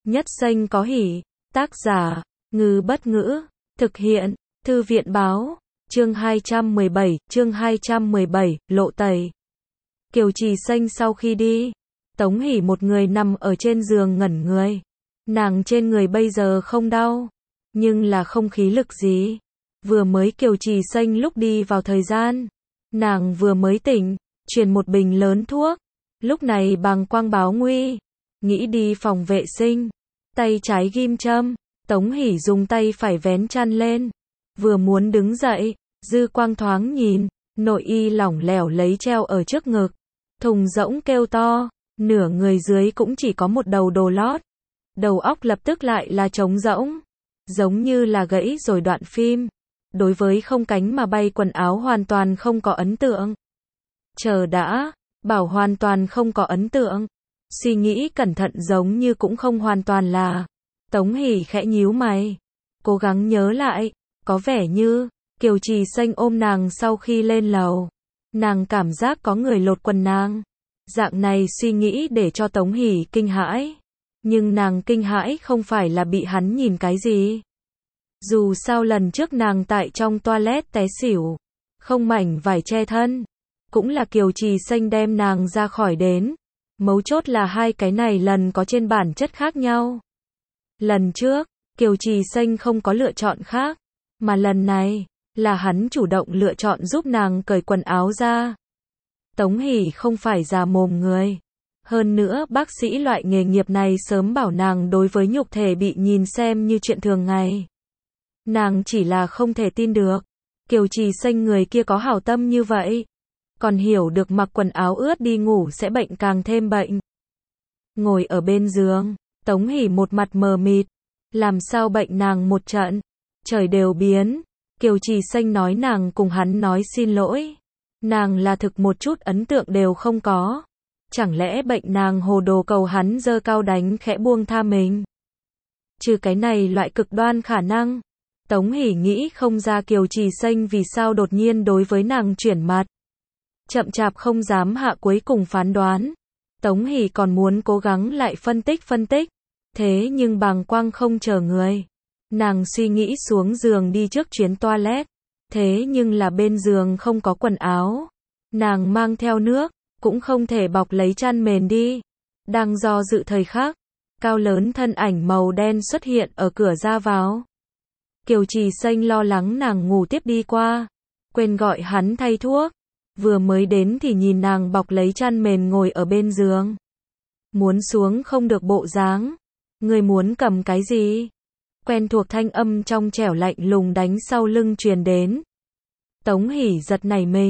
Nhất Xanh có hỉ. Tác giả, Ngư Bất Ngữ. Thực hiện, Thư viện Báo. Chương 217, lộ tẩy. Kiều Trì Xanh sau khi đi, Tống Hỷ một người nằm ở trên giường ngẩn người. Nàng trên người bây giờ không đau, nhưng là không khí lực gì. Vừa mới Kiều Trì Xanh lúc đi vào thời gian, nàng vừa mới tỉnh, truyền một bình lớn thuốc. Lúc này bàng quang báo nguy, nghĩ đi phòng vệ sinh. Tay trái ghim châm, Tống Hỷ dùng tay phải vén chăn lên. Vừa muốn đứng dậy, dư quang thoáng nhìn, nội y lỏng lẻo lấy treo ở trước ngực. Thùng rỗng kêu to, nửa người dưới cũng chỉ có một đầu đồ lót. Đầu óc lập tức lại là trống rỗng, giống như là gãy rồi đoạn phim. Đối với không cánh mà bay quần áo hoàn toàn không có ấn tượng. Chờ đã, bảo hoàn toàn không có ấn tượng. Suy nghĩ cẩn thận giống như cũng không hoàn toàn là. Tống Hỷ khẽ nhíu mày, cố gắng nhớ lại, có vẻ như Kiều Trì Xanh ôm nàng sau khi lên lầu. Nàng cảm giác có người lột quần nàng. Dạng này suy nghĩ để cho Tống Hỷ kinh hãi. Nhưng nàng kinh hãi không phải là bị hắn nhìn cái gì. Dù sao lần trước nàng tại trong toilet té xỉu, không mảnh vải che thân, cũng là Kiều Trì Xanh đem nàng ra khỏi đến. Mấu chốt là hai cái này lần có trên bản chất khác nhau. Lần trước, Kiều Trì Xanh không có lựa chọn khác, mà lần này, là hắn chủ động lựa chọn giúp nàng cởi quần áo ra. Tống Hỷ không phải già mồm người. Hơn nữa bác sĩ loại nghề nghiệp này sớm bảo nàng đối với nhục thể bị nhìn xem như chuyện thường ngày. Nàng chỉ là không thể tin được. Kiều Trì Xanh người kia có hảo tâm như vậy. Còn hiểu được mặc quần áo ướt đi ngủ sẽ bệnh càng thêm bệnh. Ngồi ở bên giường, Tống Hỷ một mặt mờ mịt. Làm sao bệnh nàng một trận. Trời đều biến. Kiều Trì Xanh nói nàng cùng hắn nói xin lỗi. Nàng là thực một chút ấn tượng đều không có. Chẳng lẽ bệnh nàng hồ đồ cầu hắn giơ cao đánh khẽ buông tha mình. Trừ cái này loại cực đoan khả năng. Tống Hỷ nghĩ không ra Kiều Trì Xanh vì sao đột nhiên đối với nàng chuyển mặt. Chậm chạp không dám hạ cuối cùng phán đoán. Tống Hỷ còn muốn cố gắng lại phân tích. Thế nhưng bàng quang không chờ người. Nàng suy nghĩ xuống giường đi trước chuyến toilet. Thế nhưng là bên giường không có quần áo. Nàng mang theo nước, cũng không thể bọc lấy chăn mền đi. Đang do dự thời khắc, cao lớn thân ảnh màu đen xuất hiện ở cửa ra vào. Kiều Trì Xanh lo lắng nàng ngủ tiếp đi qua, quên gọi hắn thay thuốc. Vừa mới đến thì nhìn nàng bọc lấy chăn mền ngồi ở bên giường. Muốn xuống không được bộ dáng. Người muốn cầm cái gì? Quen thuộc thanh âm trong trẻo lạnh lùng đánh sau lưng truyền đến. Tống Hỷ giật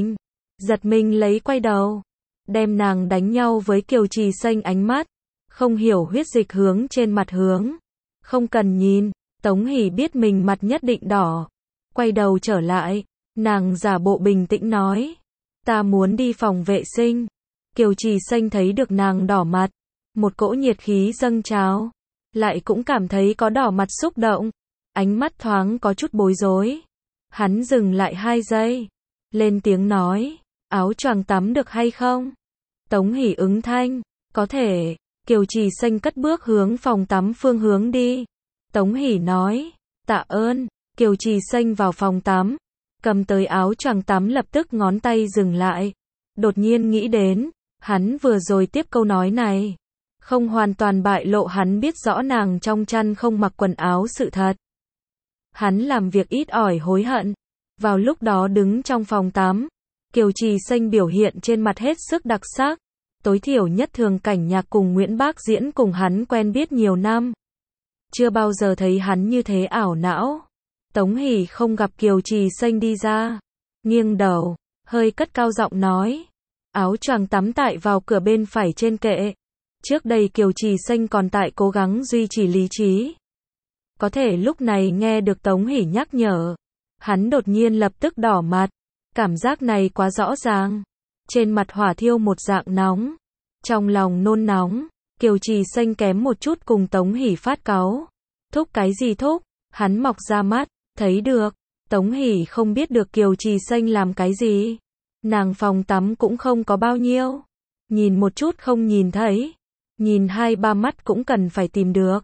mình lấy quay đầu. Đem nàng đánh nhau với Kiều Trì Xanh ánh mắt. Không hiểu huyết dịch hướng trên mặt hướng. Không cần nhìn, Tống Hỷ biết mình mặt nhất định đỏ. Quay đầu trở lại, nàng giả bộ bình tĩnh nói. Ta muốn đi phòng vệ sinh. Kiều Trì Xanh thấy được nàng đỏ mặt. Một cỗ nhiệt khí dâng trào. Lại cũng cảm thấy có đỏ mặt xúc động. Ánh mắt thoáng có chút bối rối. Hắn dừng lại 2 giây. Lên tiếng nói. Áo choàng tắm được hay không? Tống Hỷ ứng thanh. Có thể. Kiều Trì Xanh cất bước hướng phòng tắm phương hướng đi. Tống Hỷ nói. Tạ ơn. Kiều Trì Xanh vào phòng tắm. Cầm tới áo choàng tắm lập tức ngón tay dừng lại. Đột nhiên nghĩ đến. Hắn vừa rồi tiếp câu nói này. Không hoàn toàn bại lộ hắn biết rõ nàng trong chăn không mặc quần áo sự thật. Hắn làm việc ít ỏi hối hận. Vào lúc đó đứng trong phòng tắm. Kiều Trì Xanh biểu hiện trên mặt hết sức đặc sắc. Tối thiểu nhất Thường Cảnh Nhạc cùng Nguyễn Bác Diễn cùng hắn quen biết nhiều năm. Chưa bao giờ thấy hắn như thế ảo não. Tống Hỷ không gặp Kiều Trì Xanh đi ra. Nghiêng đầu, hơi cất cao giọng nói. Áo choàng tắm tại vào cửa bên phải trên kệ. Trước đây Kiều Trì Xanh còn tại cố gắng duy trì lý trí. Có thể lúc này nghe được Tống Hỷ nhắc nhở. Hắn đột nhiên lập tức đỏ mặt. Cảm giác này quá rõ ràng. Trên mặt hỏa thiêu một dạng nóng. Trong lòng nôn nóng. Kiều Trì Xanh kém một chút cùng Tống Hỷ phát cáu. Thúc cái gì thúc? Hắn mọc ra mắt. Thấy được. Tống Hỷ không biết được Kiều Trì Xanh làm cái gì. Nàng phòng tắm cũng không có bao nhiêu. Nhìn một chút không nhìn thấy. Nhìn 2-3 mắt cũng cần phải tìm được.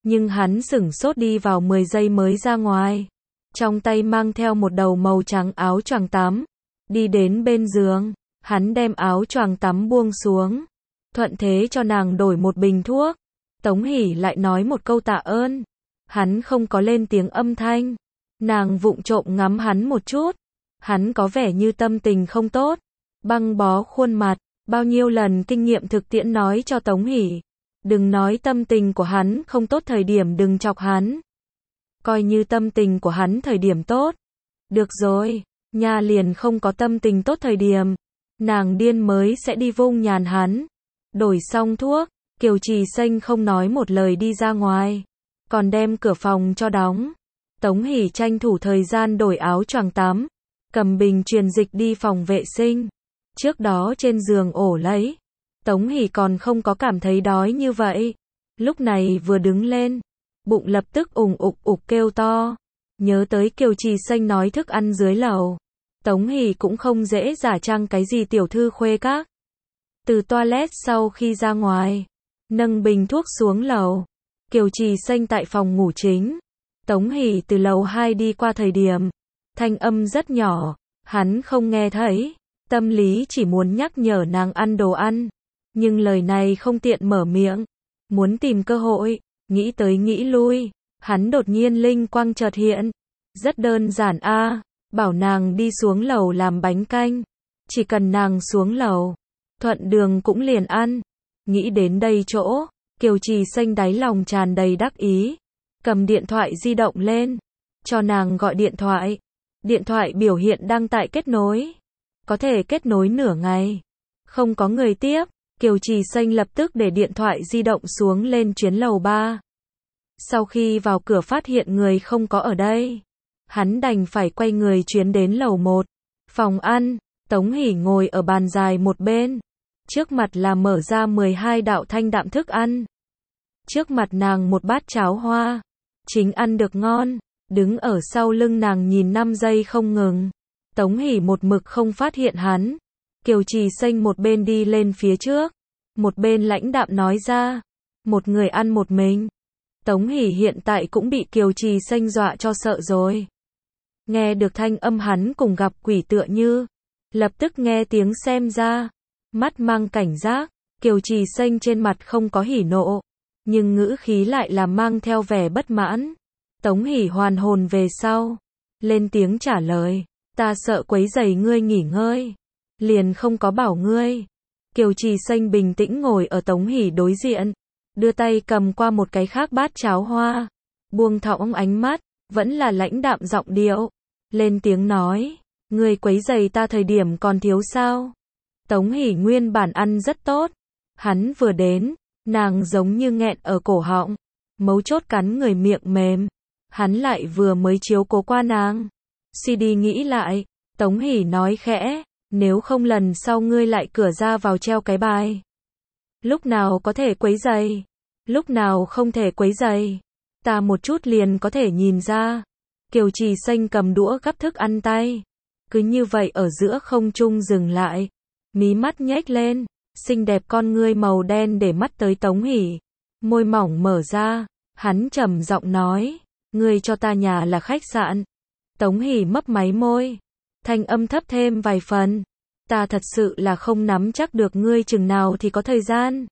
Nhưng hắn sửng sốt đi vào 10 giây mới ra ngoài. Trong tay mang theo một đầu màu trắng áo choàng tắm. Đi đến bên giường, hắn đem áo choàng tắm buông xuống. Thuận thế cho nàng đổi một bình thuốc. Tống Hỷ lại nói một câu tạ ơn. Hắn không có lên tiếng âm thanh. Nàng vụng trộm ngắm hắn một chút. Hắn có vẻ như tâm tình không tốt. Băng bó khuôn mặt. Bao nhiêu lần kinh nghiệm thực tiễn nói cho Tống Hỷ. Đừng nói tâm tình của hắn không tốt thời điểm đừng chọc hắn. Coi như tâm tình của hắn thời điểm tốt. Được rồi, nha liền không có tâm tình tốt thời điểm. Nàng điên mới sẽ đi vung nhàn hắn. Đổi xong thuốc, Kiều Trì Xanh không nói một lời đi ra ngoài. Còn đem cửa phòng cho đóng. Tống Hỷ tranh thủ thời gian đổi áo choàng tắm. Cầm bình truyền dịch đi phòng vệ sinh. Trước đó trên giường ổ lấy. Tống Hỷ còn không có cảm thấy đói như vậy. Lúc này vừa đứng lên. Bụng lập tức ủng ục kêu to. Nhớ tới Kiều Trì Xanh nói thức ăn dưới lầu. Tống Hỷ cũng không dễ giả trang cái gì tiểu thư khuê các. Từ toilet sau khi ra ngoài. Nâng bình thuốc xuống lầu. Kiều Trì Xanh tại phòng ngủ chính. Tống Hỷ từ lầu 2 đi qua thời điểm. Thanh âm rất nhỏ. Hắn không nghe thấy. Tâm lý chỉ muốn nhắc nhở nàng ăn đồ ăn. Nhưng lời này không tiện mở miệng. Muốn tìm cơ hội. Nghĩ tới nghĩ lui. Hắn đột nhiên linh quang chợt hiện. Rất đơn giản a. Bảo nàng đi xuống lầu làm bánh canh. Chỉ cần nàng xuống lầu. Thuận đường cũng liền ăn. Nghĩ đến đây chỗ. Kiều Trì Xanh đáy lòng tràn đầy đắc ý. Cầm điện thoại di động lên. Cho nàng gọi điện thoại. Điện thoại biểu hiện đang tại kết nối. Có thể kết nối nửa ngày. Không có người tiếp. Kiều Trì Xanh lập tức để điện thoại di động xuống lên chuyến lầu 3. Sau khi vào cửa phát hiện người không có ở đây. Hắn đành phải quay người chuyến đến lầu 1. Phòng ăn. Tống Hỷ ngồi ở bàn dài một bên. Trước mặt là mở ra 12 đạo thanh đạm thức ăn. Trước mặt nàng một bát cháo hoa. Chính ăn được ngon. Đứng ở sau lưng nàng nhìn 5 giây không ngừng. Tống Hỷ một mực không phát hiện hắn. Kiều Trì Xanh một bên đi lên phía trước. Một bên lãnh đạm nói ra. Một người ăn một mình. Tống Hỷ hiện tại cũng bị Kiều Trì Xanh dọa cho sợ rồi. Nghe được thanh âm hắn cùng gặp quỷ tựa như. Lập tức nghe tiếng xem ra. Mắt mang cảnh giác. Kiều Trì Xanh trên mặt không có hỉ nộ. Nhưng ngữ khí lại là mang theo vẻ bất mãn. Tống Hỷ hoàn hồn về sau. Lên tiếng trả lời. Ta sợ quấy rầy ngươi nghỉ ngơi. Liền không có bảo ngươi. Kiều Trì Xanh bình tĩnh ngồi ở Tống Hỷ đối diện. Đưa tay cầm qua một cái khác bát cháo hoa. Buông thõng ánh mắt. Vẫn là lãnh đạm giọng điệu. Lên tiếng nói. Ngươi quấy rầy ta thời điểm còn thiếu sao? Tống Hỷ nguyên bản ăn rất tốt. Hắn vừa đến. Nàng giống như nghẹn ở cổ họng. Mấu chốt cắn người miệng mềm. Hắn lại vừa mới chiếu cố qua nàng. Suy đi nghĩ lại. Tống Hỷ nói khẽ. Nếu không lần sau ngươi lại cửa ra vào treo cái bài. Lúc nào có thể quấy rầy. Lúc nào không thể quấy rầy. Ta một chút liền có thể nhìn ra. Kiều Trì Xanh cầm đũa gắp thức ăn tay. Cứ như vậy ở giữa không trung dừng lại. Mí mắt nhếch lên. Xinh đẹp con ngươi màu đen để mắt tới Tống Hỷ. Môi mỏng mở ra. Hắn trầm giọng nói. Ngươi cho ta nhà là khách sạn. Tống Hỷ mấp máy môi. Thanh âm thấp thêm vài phần. Ta thật sự là không nắm chắc được ngươi chừng nào thì có thời gian.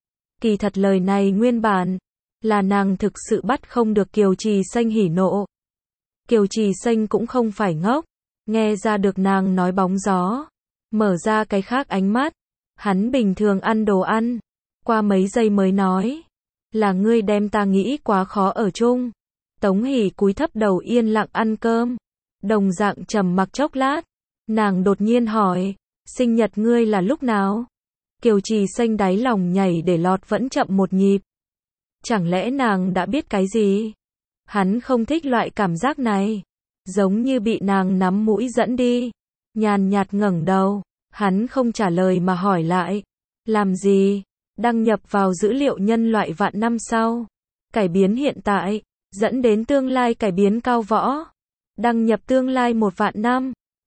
Kỳ thật lời này nguyên bản. Là nàng thực sự bắt không được Kiều Trì Xanh hỉ nộ. Kiều Trì Xanh cũng không phải ngốc. Nghe ra được nàng nói bóng gió. Mở ra cái khác ánh mắt. Hắn bình thường ăn đồ ăn. Qua mấy giây mới nói. Là ngươi đem ta nghĩ quá khó ở chung. Tống Hỷ cúi thấp đầu yên lặng ăn cơm. Đồng dạng trầm mặc chốc lát. Nàng đột nhiên hỏi. Sinh nhật ngươi là lúc nào? Kiều Trì Xanh đáy lòng nhảy để lọt vẫn chậm một nhịp. Chẳng lẽ nàng đã biết cái gì? Hắn không thích loại cảm giác này. Giống như bị nàng nắm mũi dẫn đi. Nhàn nhạt ngẩng đầu. Hắn không trả lời mà hỏi lại. Làm gì? Đăng nhập vào dữ liệu nhân loại vạn năm sau. Cải biến hiện tại. Dẫn đến tương lai cải biến cao võ. Đăng nhập tương lai 1 vạn năm.